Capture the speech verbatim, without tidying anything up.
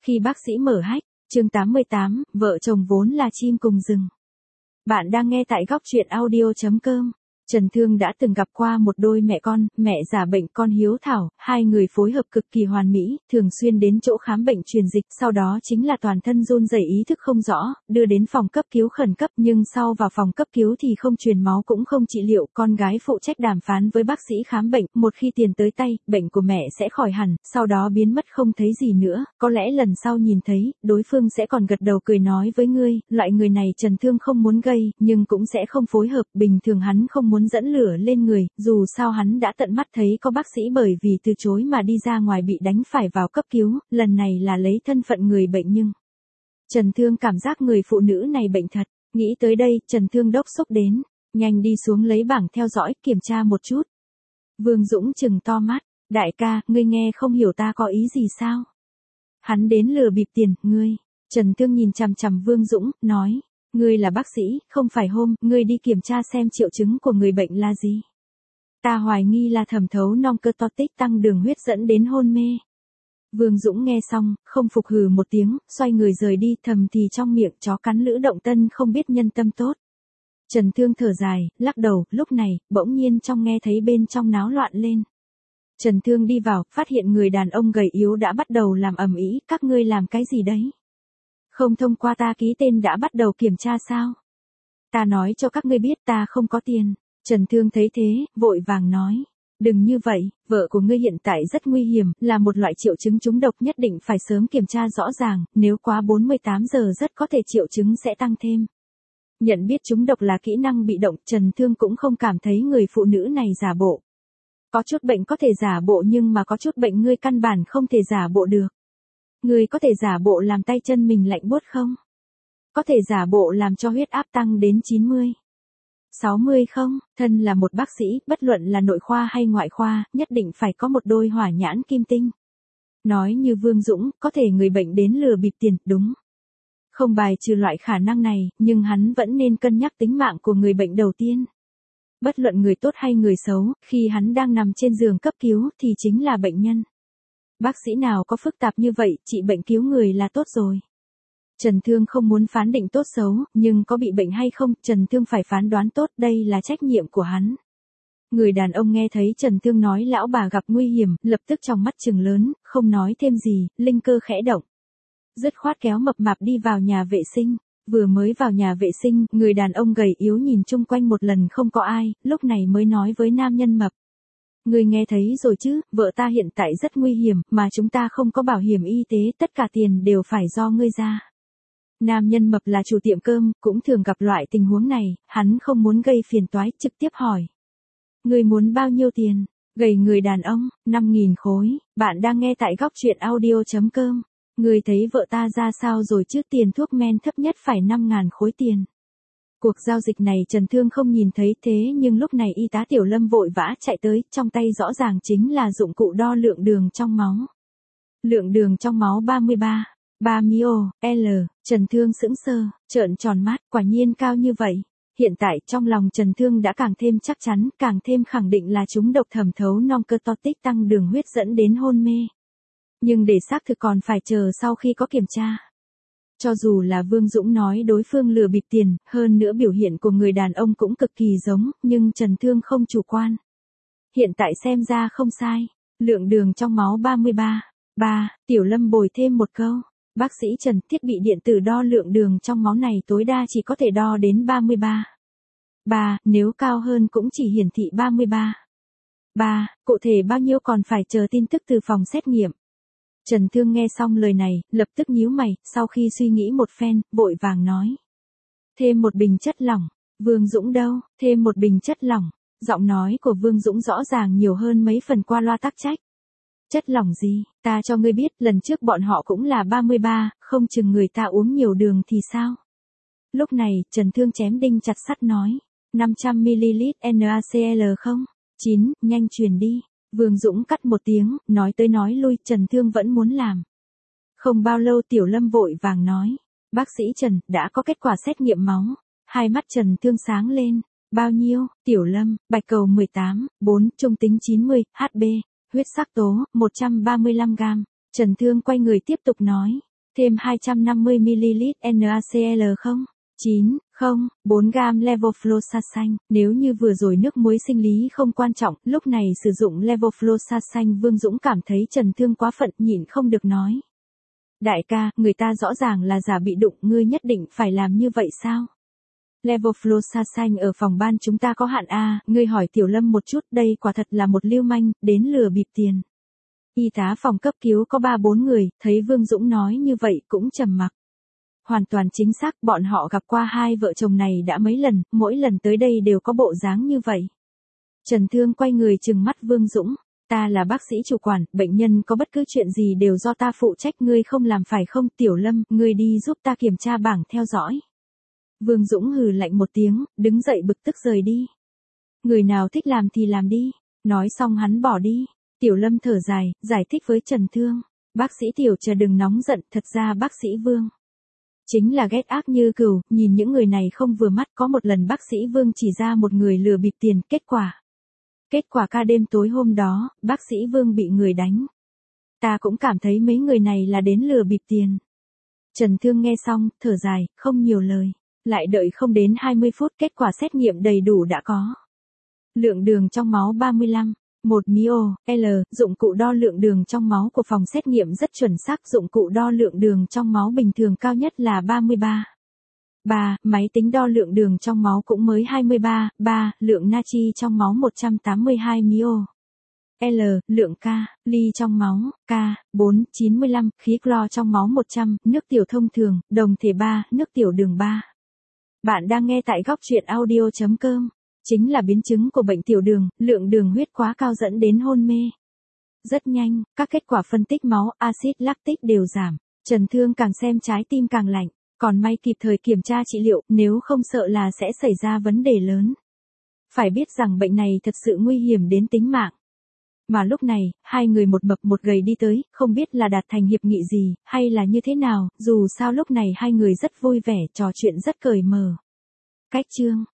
Khi bác sĩ mở hách, chương tám mươi tám, vợ chồng vốn là chim cùng rừng. Bạn đang nghe tại góc truyện audio chấm com. Trần Thương đã từng gặp qua một đôi mẹ con, mẹ già bệnh con hiếu thảo, hai người phối hợp cực kỳ hoàn mỹ, thường xuyên đến chỗ khám bệnh truyền dịch, sau đó chính là toàn thân run rẩy ý thức không rõ, đưa đến phòng cấp cứu khẩn cấp, nhưng sau vào phòng cấp cứu thì không truyền máu cũng không trị liệu, con gái phụ trách đàm phán với bác sĩ khám bệnh, một khi tiền tới tay, bệnh của mẹ sẽ khỏi hẳn, sau đó biến mất không thấy gì nữa, có lẽ lần sau nhìn thấy, đối phương sẽ còn gật đầu cười nói với ngươi, loại người này Trần Thương không muốn gây, nhưng cũng sẽ không phối hợp, bình thường hắn không muốn dẫn lửa lên người, dù sao hắn đã tận mắt thấy có bác sĩ bởi vì từ chối mà đi ra ngoài bị đánh phải vào cấp cứu, lần này là lấy thân phận người bệnh nhưng Trần Thương cảm giác người phụ nữ này bệnh thật, nghĩ tới đây, Trần Thương đốc xúc đến, nhanh đi xuống lấy bảng theo dõi, kiểm tra một chút. Vương Dũng trừng to mắt, đại ca, ngươi nghe không hiểu ta có ý gì sao? Hắn đến lừa bịp tiền, ngươi. Trần Thương nhìn chằm chằm Vương Dũng, nói. Ngươi là bác sĩ, không phải hôm, ngươi đi kiểm tra xem triệu chứng của người bệnh là gì. Ta hoài nghi là thẩm thấu non-cơ-to-tích tăng đường huyết dẫn đến hôn mê. Vương Dũng nghe xong, không phục hừ một tiếng, xoay người rời đi, thầm thì trong miệng chó cắn lữ động tân không biết nhân tâm tốt. Trần Thương thở dài, lắc đầu, lúc này, bỗng nhiên trong nghe thấy bên trong náo loạn lên. Trần Thương đi vào, phát hiện người đàn ông gầy yếu đã bắt đầu làm ầm ĩ, các ngươi làm cái gì đấy? Không thông qua ta ký tên đã bắt đầu kiểm tra sao? Ta nói cho các ngươi biết ta không có tiền. Trần Thương thấy thế, vội vàng nói. Đừng như vậy, vợ của ngươi hiện tại rất nguy hiểm, là một loại triệu chứng trúng độc nhất định phải sớm kiểm tra rõ ràng, nếu quá bốn mươi tám giờ rất có thể triệu chứng sẽ tăng thêm. Nhận biết trúng độc là kỹ năng bị động, Trần Thương cũng không cảm thấy người phụ nữ này giả bộ. Có chút bệnh có thể giả bộ nhưng mà có chút bệnh ngươi căn bản không thể giả bộ được. Ngươi có thể giả bộ làm tay chân mình lạnh buốt không? Có thể giả bộ làm cho huyết áp tăng đến chín mươi, sáu mươi không? Thân là một bác sĩ, bất luận là nội khoa hay ngoại khoa, nhất định phải có một đôi hỏa nhãn kim tinh. Nói như Vương Dũng, có thể người bệnh đến lừa bịp tiền, đúng. Không bài trừ loại khả năng này, nhưng hắn vẫn nên cân nhắc tính mạng của người bệnh đầu tiên. Bất luận người tốt hay người xấu, khi hắn đang nằm trên giường cấp cứu thì chính là bệnh nhân. Bác sĩ nào có phức tạp như vậy, trị bệnh cứu người là tốt rồi. Trần Thương không muốn phán định tốt xấu, nhưng có bị bệnh hay không, Trần Thương phải phán đoán tốt, đây là trách nhiệm của hắn. Người đàn ông nghe thấy Trần Thương nói lão bà gặp nguy hiểm, lập tức trong mắt trừng lớn, không nói thêm gì, linh cơ khẽ động. Dứt khoát kéo mập mạp đi vào nhà vệ sinh. Vừa mới vào nhà vệ sinh, người đàn ông gầy yếu nhìn chung quanh một lần không có ai, lúc này mới nói với nam nhân mập. Ngươi nghe thấy rồi chứ, vợ ta hiện tại rất nguy hiểm, mà chúng ta không có bảo hiểm y tế, tất cả tiền đều phải do ngươi ra. Nam nhân mập là chủ tiệm cơm, cũng thường gặp loại tình huống này, hắn không muốn gây phiền toái, trực tiếp hỏi. Ngươi muốn bao nhiêu tiền? Gầy người đàn ông, năm nghìn khối, bạn đang nghe tại góc truyện audio chấm com. Ngươi thấy vợ ta ra sao rồi chứ, tiền thuốc men thấp nhất phải năm ngàn khối tiền. Cuộc giao dịch này Trần Thương không nhìn thấy, thế nhưng lúc này y tá Tiểu Lâm vội vã chạy tới, trong tay rõ ràng chính là dụng cụ đo lượng đường trong máu. Lượng đường trong máu ba mươi ba, ba ml, Trần Thương sững sờ, trợn tròn mắt, quả nhiên cao như vậy. Hiện tại trong lòng Trần Thương đã càng thêm chắc chắn, càng thêm khẳng định là chúng độc thẩm thấu non-cơ-to-tích tăng đường huyết dẫn đến hôn mê. Nhưng để xác thực còn phải chờ sau khi có kiểm tra. Cho dù là Vương Dũng nói đối phương lừa bịp tiền, hơn nữa biểu hiện của người đàn ông cũng cực kỳ giống, nhưng Trần Thương không chủ quan. Hiện tại xem ra không sai, lượng đường trong máu ba mươi ba, ba, Tiểu Lâm bồi thêm một câu. Bác sĩ Trần, thiết bị điện tử đo lượng đường trong máu này tối đa chỉ có thể đo đến ba mươi ba. ba, nếu cao hơn cũng chỉ hiển thị ba mươi ba. ba, cụ thể bao nhiêu còn phải chờ tin tức từ phòng xét nghiệm. Trần Thương nghe xong lời này, lập tức nhíu mày, sau khi suy nghĩ một phen, vội vàng nói. Thêm một bình chất lỏng. Vương Dũng đâu, thêm một bình chất lỏng. Giọng nói của Vương Dũng rõ ràng nhiều hơn mấy phần qua loa tắc trách. Chất lỏng gì, ta cho ngươi biết, lần trước bọn họ cũng là ba mươi ba, không chừng người ta uống nhiều đường thì sao? Lúc này, Trần Thương chém đinh chặt sắt nói. năm trăm mi-li-lít NaCl không? chín, nhanh truyền đi. Vương Dũng cắt một tiếng, nói tới nói lui, Trần Thương vẫn muốn làm. Không bao lâu Tiểu Lâm vội vàng nói. Bác sĩ Trần, đã có kết quả xét nghiệm máu. Hai mắt Trần Thương sáng lên. Bao nhiêu? Tiểu Lâm, bạch cầu mười tám, bốn, trung tính chín mươi, Hb, huyết sắc tố, một trăm ba mươi lăm gam. Trần Thương quay người tiếp tục nói. Thêm hai trăm năm mươi mi-li-lít NaCl không? chín, không, bốn gam levofloxacin. Nếu như vừa rồi nước muối sinh lý không quan trọng, lúc này sử dụng levofloxacin, Vương Dũng cảm thấy Trần Thương quá phận, nhịn không được nói. Đại ca, người ta rõ ràng là giả bị đụng, ngươi nhất định phải làm như vậy sao? Levofloxacin ở phòng ban chúng ta có hạn a, ngươi hỏi Tiểu Lâm một chút, đây quả thật là một lưu manh, đến lừa bịp tiền. Y tá phòng cấp cứu có ba bốn người, thấy Vương Dũng nói như vậy cũng trầm mặc. Hoàn toàn chính xác, bọn họ gặp qua hai vợ chồng này đã mấy lần, mỗi lần tới đây đều có bộ dáng như vậy. Trần Thương quay người trừng mắt Vương Dũng, ta là bác sĩ chủ quản, bệnh nhân có bất cứ chuyện gì đều do ta phụ trách, ngươi không làm phải không? Tiểu Lâm, ngươi đi giúp ta kiểm tra bảng theo dõi. Vương Dũng hừ lạnh một tiếng, đứng dậy bực tức rời đi. Người nào thích làm thì làm đi, nói xong hắn bỏ đi. Tiểu Lâm thở dài, giải thích với Trần Thương, bác sĩ Tiểu chờ đừng nóng giận, thật ra bác sĩ Vương chính là ghét ác như cừu, nhìn những người này không vừa mắt. Có một lần bác sĩ Vương chỉ ra một người lừa bịp tiền, kết quả. Kết quả ca đêm tối hôm đó, bác sĩ Vương bị người đánh. Ta cũng cảm thấy mấy người này là đến lừa bịp tiền. Trần Thương nghe xong, thở dài, không nhiều lời. Lại đợi không đến hai mươi phút, kết quả xét nghiệm đầy đủ đã có. Lượng đường trong máu ba mươi lăm. một mi-li-L, dụng cụ đo lượng đường trong máu của phòng xét nghiệm rất chuẩn xác, dụng cụ đo lượng đường trong máu bình thường cao nhất là ba mươi ba. ba. Máy tính đo lượng đường trong máu cũng mới hai mươi ba. ba. Lượng natri trong máu một trăm tám mươi hai mi-li-L, lượng K, ly trong máu, K, bốn, chín mươi lăm, khí clo trong máu một trăm, nước tiểu thông thường, đồng thể ba, nước tiểu đường ba. Bạn đang nghe tại góc truyện audio chấm com. Chính là biến chứng của bệnh tiểu đường, lượng đường huyết quá cao dẫn đến hôn mê. Rất nhanh, các kết quả phân tích máu, axit lactic đều giảm. Trần Thương càng xem trái tim càng lạnh, còn may kịp thời kiểm tra trị liệu, nếu không sợ là sẽ xảy ra vấn đề lớn. Phải biết rằng bệnh này thật sự nguy hiểm đến tính mạng. Mà lúc này, hai người một mập một gầy đi tới, không biết là đạt thành hiệp nghị gì, hay là như thế nào, dù sao lúc này hai người rất vui vẻ, trò chuyện rất cởi mở. Cách chương